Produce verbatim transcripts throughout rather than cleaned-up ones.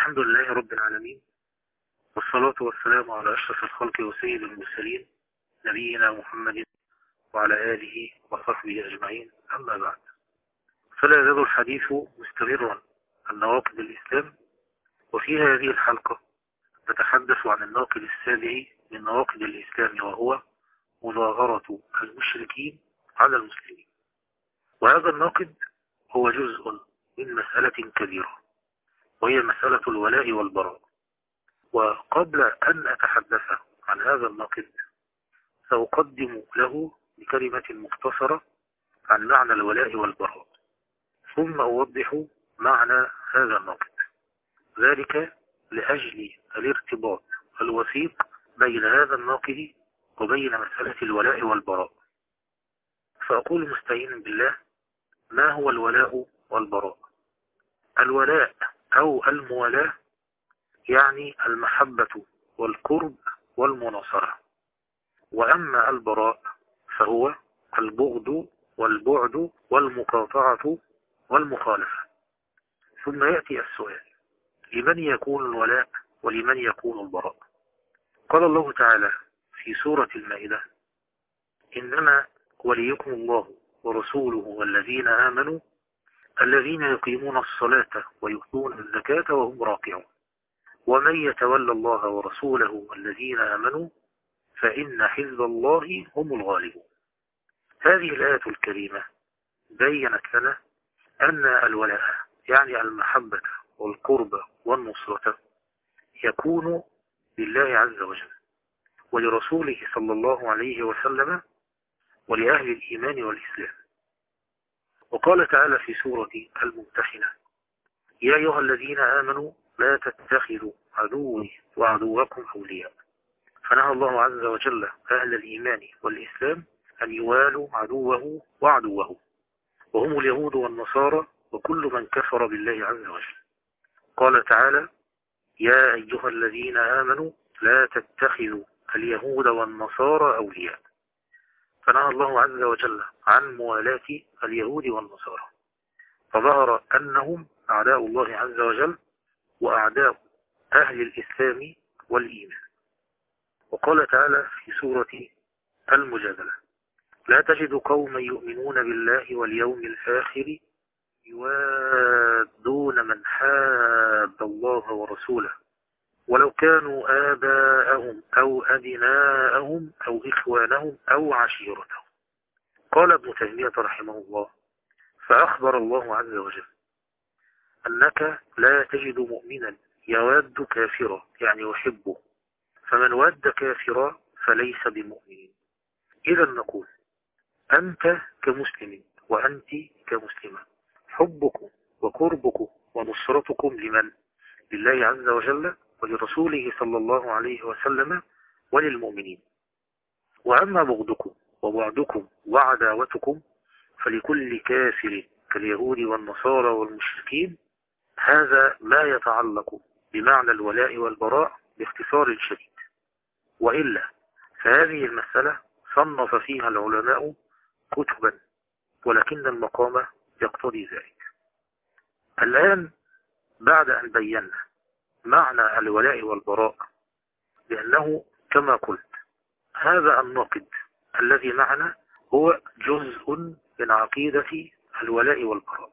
الحمد لله رب العالمين، والصلاة والسلام على أشرف الخلق وسيد المرسلين نبينا محمد وعلى آله وصحبه أجمعين. أما بعد، فلا يزال الحديث مستمرا عن نواقض الإسلام، وفي هذه الحلقة نتحدث عن الناقض السابع من نواقض الإسلام، وهو مظاهرة المشركين على المسلمين. وهذا الناقض هو جزء من مسألة كبيرة، وهي مسألة الولاء والبراء. وقبل أن أتحدث عن هذا الناقض سأقدم له بكلمة مختصرة عن معنى الولاء والبراء، ثم أوضح معنى هذا الناقض، ذلك لأجل الارتباط الوثيق بين هذا الناقض وبين مسألة الولاء والبراء. فأقول مستعينا بالله: ما هو الولاء والبراء؟ الولاء أو الموالاة يعني المحبة والقرب والمناصرة، وأما البراء فهو البغض والبعد والمقاطعة والمخالفة. ثم يأتي السؤال: لمن يكون الولاء ولمن يكون البراء؟ قال الله تعالى في سورة المائدة: إنما وليكم الله ورسوله والذين آمنوا الذين يقيمون الصلاة ويؤتون الزكاة وهم راكعون ومن يتولى الله ورسوله والذين آمنوا فإن حزب الله هم الغالبون. هذه الآية الكريمة بيّنت لنا أن الولاء يعني المحبة والقرب والنصرة يكون لله عز وجل ولرسوله صلى الله عليه وسلم ولأهل الإيمان والإسلام. وقال تعالى في سورة الممتحنة: يا أيها الذين آمنوا لا تتخذوا عدوي وعدوكم أولياء. فنهى الله عز وجل أهل الإيمان والإسلام أن يوالوا عدوه وعدوه، وهم اليهود والنصارى وكل من كفر بالله عز وجل. قال تعالى: يا أيها الذين آمنوا لا تتخذوا اليهود والنصارى أولياء. فنهى الله عز وجل عن موالاة اليهود والنصارى، فظهر أنهم أعداء الله عز وجل وأعداء أهل الإسلام والإيمان. وقال تعالى في سورة المجادلة: لا تجد قوما يؤمنون بالله واليوم الآخر يوادون من حاد الله ورسوله ولو كانوا آباءهم أو أبناءهم أو إخوانهم أو عشيرتهم. قال ابن تيمية رحمه الله: فأخبر الله عز وجل أنك لا تجد مؤمنا يواد كافرا يعني يحبه، فمن ود كافرا فليس بمؤمن. إذا نقول: أنت كمسلم وأنت كمسلمة، حبكم وقربكم ونصرتكم لمن؟ لله عز وجل ولرسوله صلى الله عليه وسلم وللمؤمنين. وأما بغضكم وبعدكم وعداوتكم فلكل كافر كاليهود والنصارى والمشركين. هذا ما يتعلق بمعنى الولاء والبراء باختصار شديد، وإلا فهذه المسألة صنف فيها العلماء كتبا، ولكن المقام يقتضي ذلك. الآن بعد أن بينا معنى الولاء والبراء، لأنه كما قلت هذا الناقض الذي معنا هو جزء من عقيدة الولاء والبراء.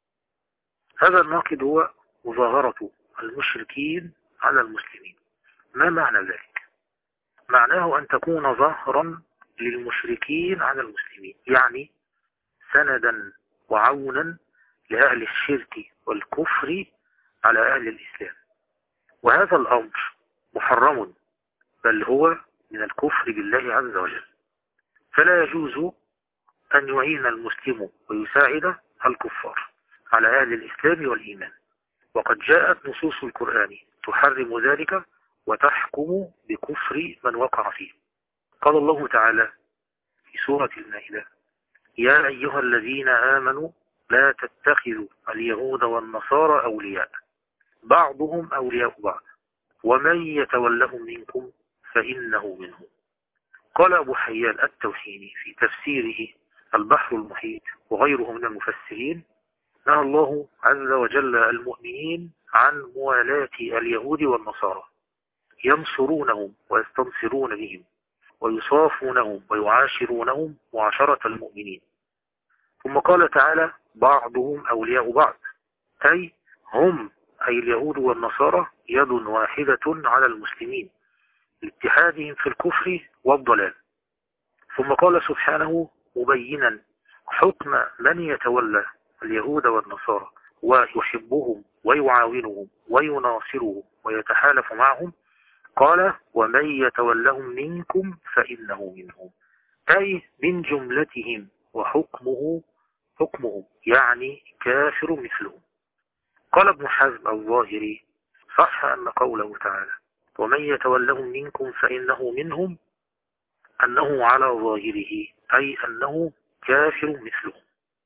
هذا الناقض هو مظاهرة المشركين على المسلمين. ما معنى ذلك؟ معناه أن تكون ظهرا للمشركين على المسلمين، يعني سندا وعونا لأهل الشرك والكفر على أهل الإسلام. وهذا الأمر محرم، بل هو من الكفر بالله عز وجل. فلا يجوز أن يعين المسلم ويساعد الكفار على أهل الإسلام والإيمان، وقد جاءت نصوص القرآن تحرم ذلك وتحكم بكفر من وقع فيه. قال الله تعالى في سورة المائدة: يا أيها الذين آمنوا لا تتخذوا اليهود والنصارى أولياء بعضهم أولياء بعض ومن يتولهم منكم فإنه منهم. قال أبو حيان التوحيدي في تفسيره البحر المحيط وغيره من المفسرين: نهى الله عز وجل المؤمنين عن موالاة اليهود والنصارى، ينصرونهم ويستنصرون بهم ويصافونهم ويعاشرونهم معاشرة المؤمنين. ثم قال تعالى بعضهم أولياء بعض، أي هم أي اليهود والنصارى يد واحدة على المسلمين لاتحادهم في الكفر والضلال. ثم قال سبحانه مبينا حكم من يتولى اليهود والنصارى ويحبهم ويعاونهم ويناصرهم ويتحالف معهم، قال ومن يتولهم منكم فإنه منهم، أي من جملتهم، وحكمه حكمهم يعني كافر مثلهم. قال ابن حزم الظاهري صح أن قوله تعالى ومن يتولهم منكم فإنه منهم أنه على ظاهره أي أنه كافر مثلهم.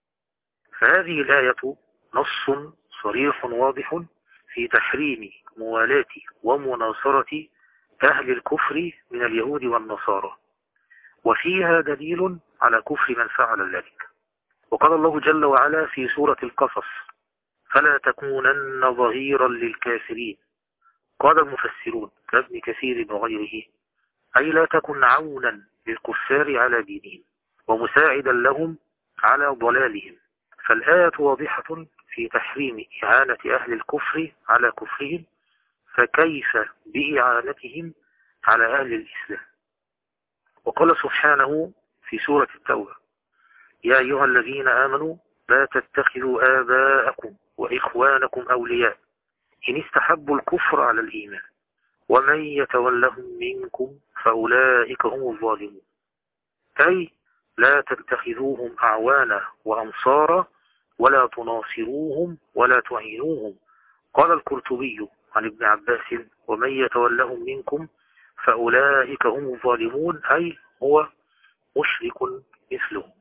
فهذه الآية نص صريح واضح في تحريم موالاة ومناصرة أهل الكفر من اليهود والنصارى، وفيها دليل على كفر من فعل ذلك. وقال الله جل وعلا في سورة القصص فلا تكونن ظهيرا للكافرين. قال المفسرون كابن كثير وغيره أي لا تكن عونا للكفار على دينهم ومساعدا لهم على ضلالهم. فالآية واضحة في تحريم إعانة أهل الكفر على كفرهم، فكيف بإعانتهم على أهل الإسلام. وقال سبحانه في سورة التوبة يا أيها الذين آمنوا لا تتخذوا آباءكم وإخوانكم أولياء إن استحبوا الكفر على الإيمان ومن يتولهم منكم فأولئك هم الظالمون، أي لا تتخذوهم أعوانا وأنصارا ولا تناصروهم ولا تعينوهم. قال القرطبي عن ابن عباس ومن يتولهم منكم فأولئك هم الظالمون، أي هو مشرك مثلهم.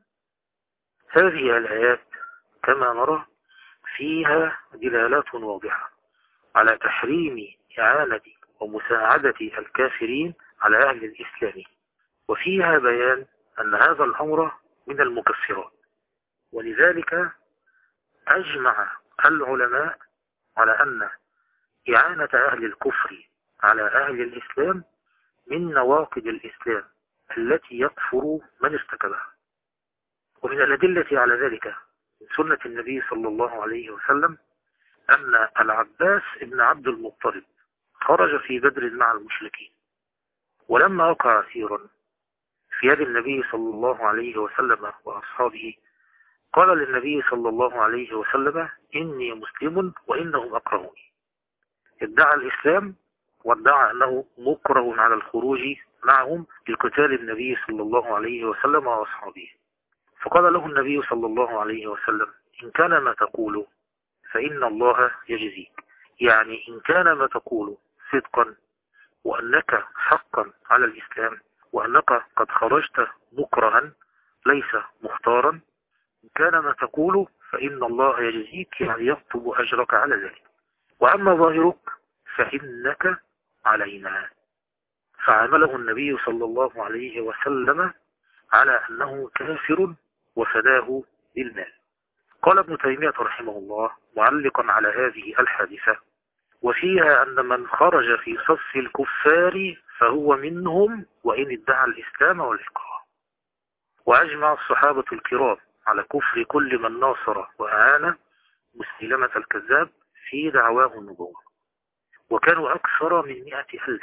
هذه الآيات كما نرى فيها دلالات واضحة على تحريم إعانة ومساعدة الكافرين على أهل الإسلام، وفيها بيان أن هذا الأمر من المكفرات. ولذلك أجمع العلماء على أن إعانة أهل الكفر على أهل الإسلام من نواقض الإسلام التي يكفر من ارتكبها. ومن الأدلة على ذلك من سنة النبي صلى الله عليه وسلم أن العباس ابن عبد المطلب خرج في بدر مع المشركين، ولما وقع أسيرا في يد النبي صلى الله عليه وسلم وأصحابه قال للنبي صلى الله عليه وسلم إني مسلم وإنهم أكرهوني. ادعى الإسلام وادعى أنه مكره على الخروج معهم لقتال النبي صلى الله عليه وسلم وأصحابه. فقال له النبي صلى الله عليه وسلم إن كان ما تقول فإن الله يجزيك، يعني إن كان ما تقول صدقا وأنك حقا على الإسلام وأنك قد خرجت مكرها ليس مختارا، إن كان ما تقول فإن الله يجزيك، يعني يكتب أجرك على ذلك، وأما ظاهرك فإنك علينا. فعامله النبي صلى الله عليه وسلم على أنه كافر وفداه بالمال. قال ابن تيمية رحمه الله معلقا على هذه الحادثة وفيها أن من خرج في صف الكفار فهو منهم وإن ادعى الإسلام والإكراه. وأجمع الصحابة الكرام على كفر كل من ناصر وأعان مسيلمة الكذاب في دعواه النبوة، وكانوا أكثر من مئة ألف.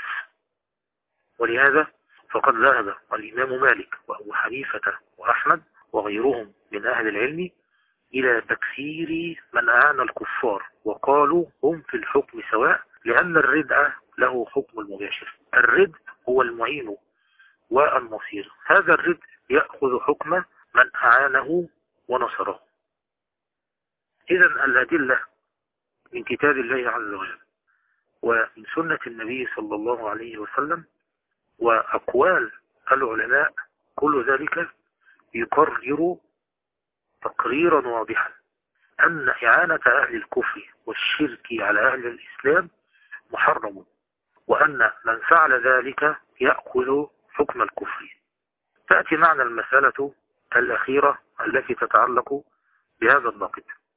ولهذا فقد ذهب الإمام مالك وأبو حنيفة وأحمد وغيرهم من أهل العلم إلى تكفير من أعان الكفار، وقالوا هم في الحكم سواء، لأن الردء له حكم المباشر. الردء هو المعين والنصير، هذا الردء يأخذ حكم من أعانه ونصره. إذن الأدلة من كتاب الله عز وجل ومن سنة النبي صلى الله عليه وسلم وأقوال العلماء كل ذلك يقرر تقريرا واضحا أن إعانة أهل الكفر والشرك على أهل الإسلام محرم، وأن من فعل ذلك يأخذ حكم الكفر. تأتي معنا المسألة الأخيرة التي تتعلق بهذا النقد،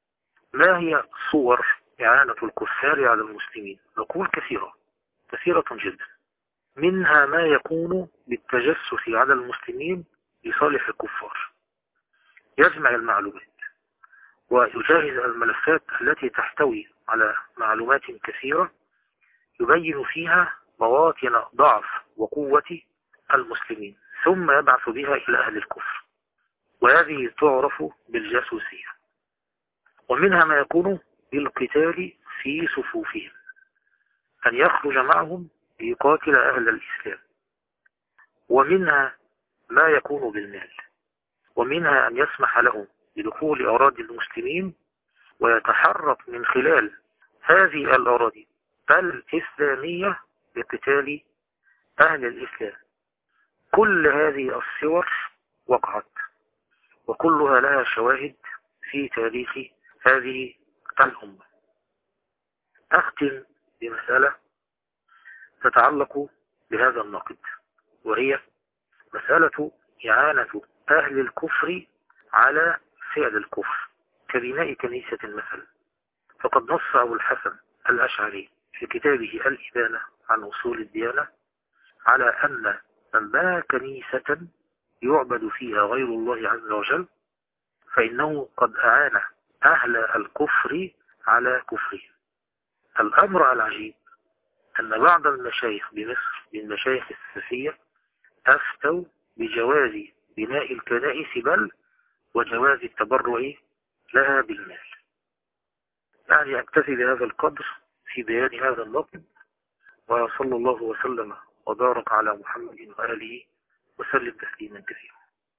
ما هي صور إعانة الكفار على المسلمين؟ نقول كثيرة كثيرة جدا. منها ما يكون بالتجسس على المسلمين لصالح الكفار، يجمع المعلومات ويجهز الملفات التي تحتوي على معلومات كثيرة يبين فيها مواطن ضعف وقوة المسلمين، ثم يبعث بها إلى أهل الكفر، وهذه تعرف بالجاسوسية. ومنها ما يكون بالقتال في صفوفهم، أن يخرج معهم ليقاتل أهل الإسلام. ومنها ما يكون بالمال، ومنها أن يسمح لهم بدخول أراضي المسلمين ويتحرك من خلال هذه الأراضي الإسلامية لقتال أهل الإسلام. كل هذه الصور وقعت، وكلها لها شواهد في تاريخ هذه الأمة. أختم بمسألة تتعلق بهذا النقد، وهي مسألة إعانة أهل الكفر على فعل الكفر كبناء كنيسة مثلا. فقد نص أبو الحسن الأشعري في كتابه الإبانة عن أصول الديانة على أن من بنى كنيسة يعبد فيها غير الله عز وجل فإنه قد أعان أهل الكفر على كفرهم. الأمر العجيب أن بعض المشايخ بمصر من مشايخ السلفية أفتوا بجواز بناء الكنائس بل وجواز التبرع لها بالمال. يعني أكتفي بهذا القدر في بيان هذا النقد، وصلى الله وسلم وبارك على محمد وآله وسلم تسليما كثيرا.